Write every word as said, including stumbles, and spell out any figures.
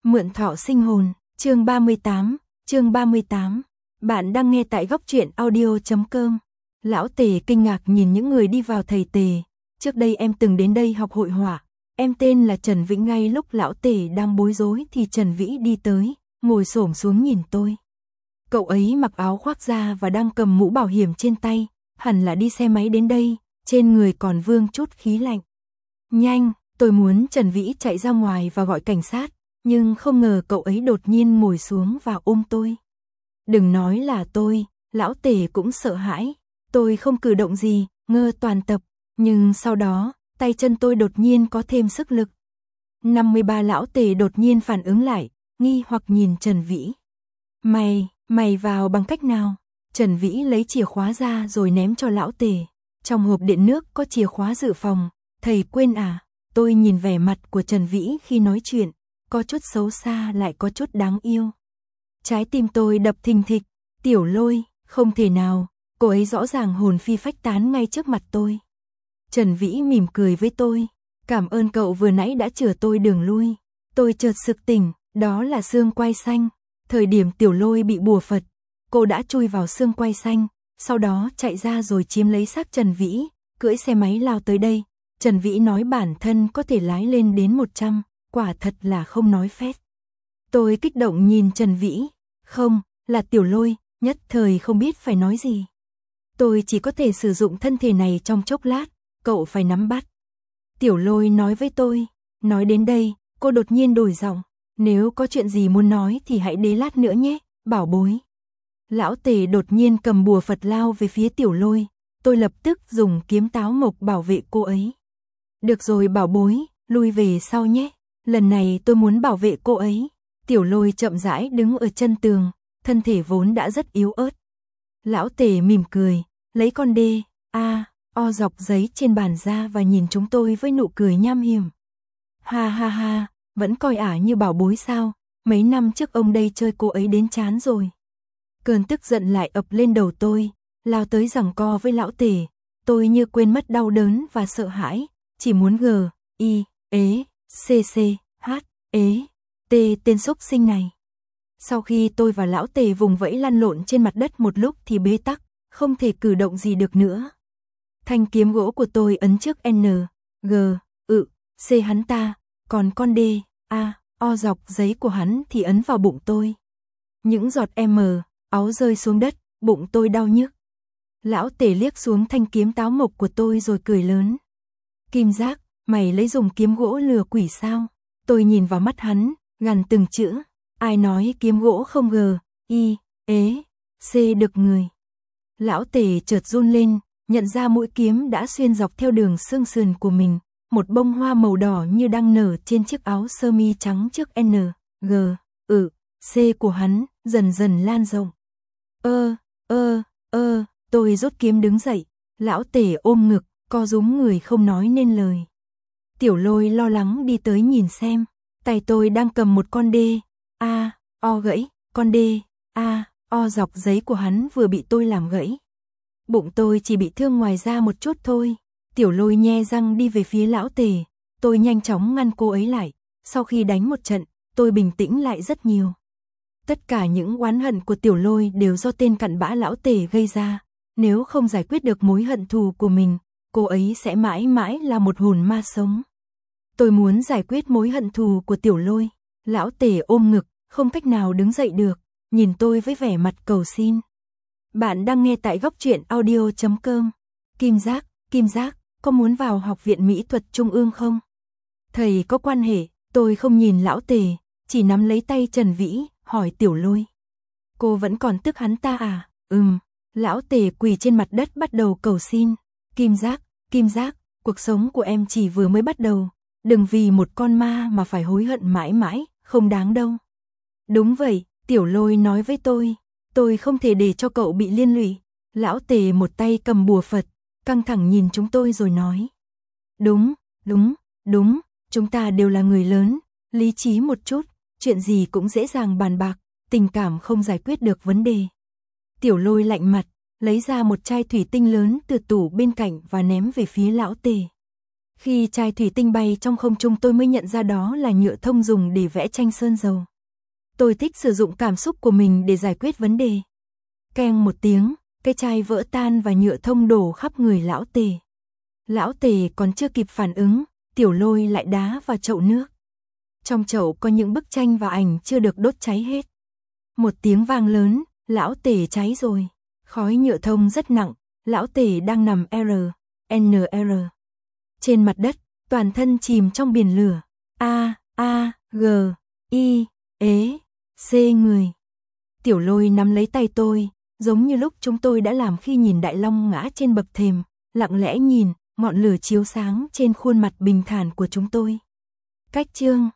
Mượn thọ sinh hồn, chương ba mươi tám, chương ba mươi tám. Bạn đang nghe tại góc truyện audio chấm com. Lão Tề kinh ngạc nhìn những người đi vào. Thầy Tề, trước đây em từng đến đây học hội họa. Em tên là Trần Vĩ. Ngay lúc Lão Tề đang bối rối thì Trần Vĩ đi tới, ngồi xổm xuống nhìn tôi. Cậu ấy mặc áo khoác da và đang cầm mũ bảo hiểm trên tay, hẳn là đi xe máy đến đây, trên người còn vương chút khí lạnh. Nhanh, tôi muốn Trần Vĩ chạy ra ngoài và gọi cảnh sát, nhưng không ngờ cậu ấy đột nhiên ngồi xuống và ôm tôi. Đừng nói là tôi, Lão Tề cũng sợ hãi. Tôi không cử động gì, ngơ toàn tập, nhưng sau đó, tay chân tôi đột nhiên có thêm sức lực. năm mươi ba Lão Tề đột nhiên phản ứng lại, nghi hoặc nhìn Trần Vĩ. Mày, mày vào bằng cách nào? Trần Vĩ lấy chìa khóa ra rồi ném cho Lão Tề. Trong hộp điện nước có chìa khóa dự phòng, thầy quên à? Tôi nhìn vẻ mặt của Trần Vĩ khi nói chuyện, có chút xấu xa lại có chút đáng yêu. Trái tim tôi đập thình thịch. Tiểu Lôi, không thể nào, cô ấy rõ ràng hồn phi phách tán ngay trước mặt tôi. Trần Vĩ mỉm cười với tôi, cảm ơn cậu vừa nãy đã chừa tôi đường lui. Tôi chợt sực tỉnh, đó là xương quai xanh. Thời điểm Tiểu Lôi bị bùa phật, cô đã chui vào xương quai xanh, sau đó chạy ra rồi chiếm lấy xác Trần Vĩ, cưỡi xe máy lao tới đây. Trần Vĩ nói bản thân có thể lái lên đến một trăm, quả thật là không nói phét. Tôi kích động nhìn Trần Vĩ, không, là Tiểu Lôi, nhất thời không biết phải nói gì. Tôi chỉ có thể sử dụng thân thể này trong chốc lát, cậu phải nắm bắt. Tiểu Lôi nói với tôi, nói đến đây, cô đột nhiên đổi giọng, nếu có chuyện gì muốn nói thì hãy đến lát nữa nhé, bảo bối. Lão Tề đột nhiên cầm bùa Phật lao về phía Tiểu Lôi, tôi lập tức dùng kiếm táo mộc bảo vệ cô ấy. Được rồi bảo bối, lui về sau nhé, lần này tôi muốn bảo vệ cô ấy. Tiểu Lôi chậm rãi đứng ở chân tường, thân thể vốn đã rất yếu ớt. Lão Tề mỉm cười, lấy con đê, a, o dọc giấy trên bàn ra và nhìn chúng tôi với nụ cười nham hiểm. Ha ha ha, vẫn coi ả như bảo bối sao, mấy năm trước ông đây chơi cô ấy đến chán rồi. Cơn tức giận lại ập lên đầu tôi, lao tới giằng co với Lão Tề, tôi như quên mất đau đớn và sợ hãi, chỉ muốn g, i, ế, c c, h, ế, t tên xúc sinh này. Sau khi tôi và Lão Tề vùng vẫy lăn lộn trên mặt đất một lúc thì bế tắc, không thể cử động gì được nữa. Thanh kiếm gỗ của tôi ấn trước N, G, ự, C hắn ta, còn con D, A, O dọc giấy của hắn thì ấn vào bụng tôi. Những giọt M, áo rơi xuống đất, bụng tôi đau nhức. Lão Tề liếc xuống thanh kiếm táo mộc của tôi rồi cười lớn. Kim Giác, mày lấy dùng kiếm gỗ lừa quỷ sao? Tôi nhìn vào mắt hắn, gằn từng chữ. Ai nói kiếm gỗ không g, i, ế, c được người. Lão Tề chợt run lên, nhận ra mũi kiếm đã xuyên dọc theo đường xương sườn của mình. Một bông hoa màu đỏ như đang nở trên chiếc áo sơ mi trắng trước N, G, ự, C của hắn, dần dần lan rộng. Ơ, ơ, ơ, tôi rút kiếm đứng dậy. Lão Tề ôm ngực, co rúm người không nói nên lời. Tiểu Lôi lo lắng đi tới nhìn xem, tay tôi đang cầm một con đê, a, o gãy, con đê, a, o dọc giấy của hắn vừa bị tôi làm gãy. Bụng tôi chỉ bị thương ngoài da một chút thôi. Tiểu Lôi nhe răng đi về phía Lão Tề, tôi nhanh chóng ngăn cô ấy lại. Sau khi đánh một trận, tôi bình tĩnh lại rất nhiều. Tất cả những oán hận của Tiểu Lôi đều do tên cặn bã Lão Tề gây ra. Nếu không giải quyết được mối hận thù của mình, cô ấy sẽ mãi mãi là một hồn ma sống. Tôi muốn giải quyết mối hận thù của Tiểu Lôi. Lão Tề ôm ngực, không cách nào đứng dậy được, nhìn tôi với vẻ mặt cầu xin. Bạn đang nghe tại góc truyện audio chấm com. Kim Giác, Kim Giác, có muốn vào học viện mỹ thuật trung ương không? Thầy có quan hệ, tôi không nhìn Lão Tề, chỉ nắm lấy tay Trần Vĩ, hỏi Tiểu Lôi. Cô vẫn còn tức hắn ta à? Ừm, Lão Tề quỳ trên mặt đất bắt đầu cầu xin. Kim Giác, Kim Giác, cuộc sống của em chỉ vừa mới bắt đầu. Đừng vì một con ma mà phải hối hận mãi mãi, không đáng đâu. Đúng vậy, Tiểu Lôi nói với tôi, tôi không thể để cho cậu bị liên lụy. Lão Tề một tay cầm bùa Phật, căng thẳng nhìn chúng tôi rồi nói. Đúng, đúng, đúng, chúng ta đều là người lớn, lý trí một chút, chuyện gì cũng dễ dàng bàn bạc, tình cảm không giải quyết được vấn đề. Tiểu Lôi lạnh mặt, lấy ra một chai thủy tinh lớn từ tủ bên cạnh và ném về phía Lão Tề. Khi chai thủy tinh bay trong không trung tôi mới nhận ra đó là nhựa thông dùng để vẽ tranh sơn dầu. Tôi thích sử dụng cảm xúc của mình để giải quyết vấn đề. Keng một tiếng, cái chai vỡ tan và nhựa thông đổ khắp người lão Tề. Lão Tề còn chưa kịp phản ứng, Tiểu Lôi lại đá vào chậu nước. Trong chậu có những bức tranh và ảnh chưa được đốt cháy hết. Một tiếng vang lớn, lão Tề cháy rồi. Khói nhựa thông rất nặng, lão Tề đang nằm R, N R. Trên mặt đất, toàn thân chìm trong biển lửa. A, A, G, I, ế, C người. Tiểu Lôi nắm lấy tay tôi, giống như lúc chúng tôi đã làm khi nhìn Đại Long ngã trên bậc thềm, lặng lẽ nhìn, ngọn lửa chiếu sáng trên khuôn mặt bình thản của chúng tôi. Cách chương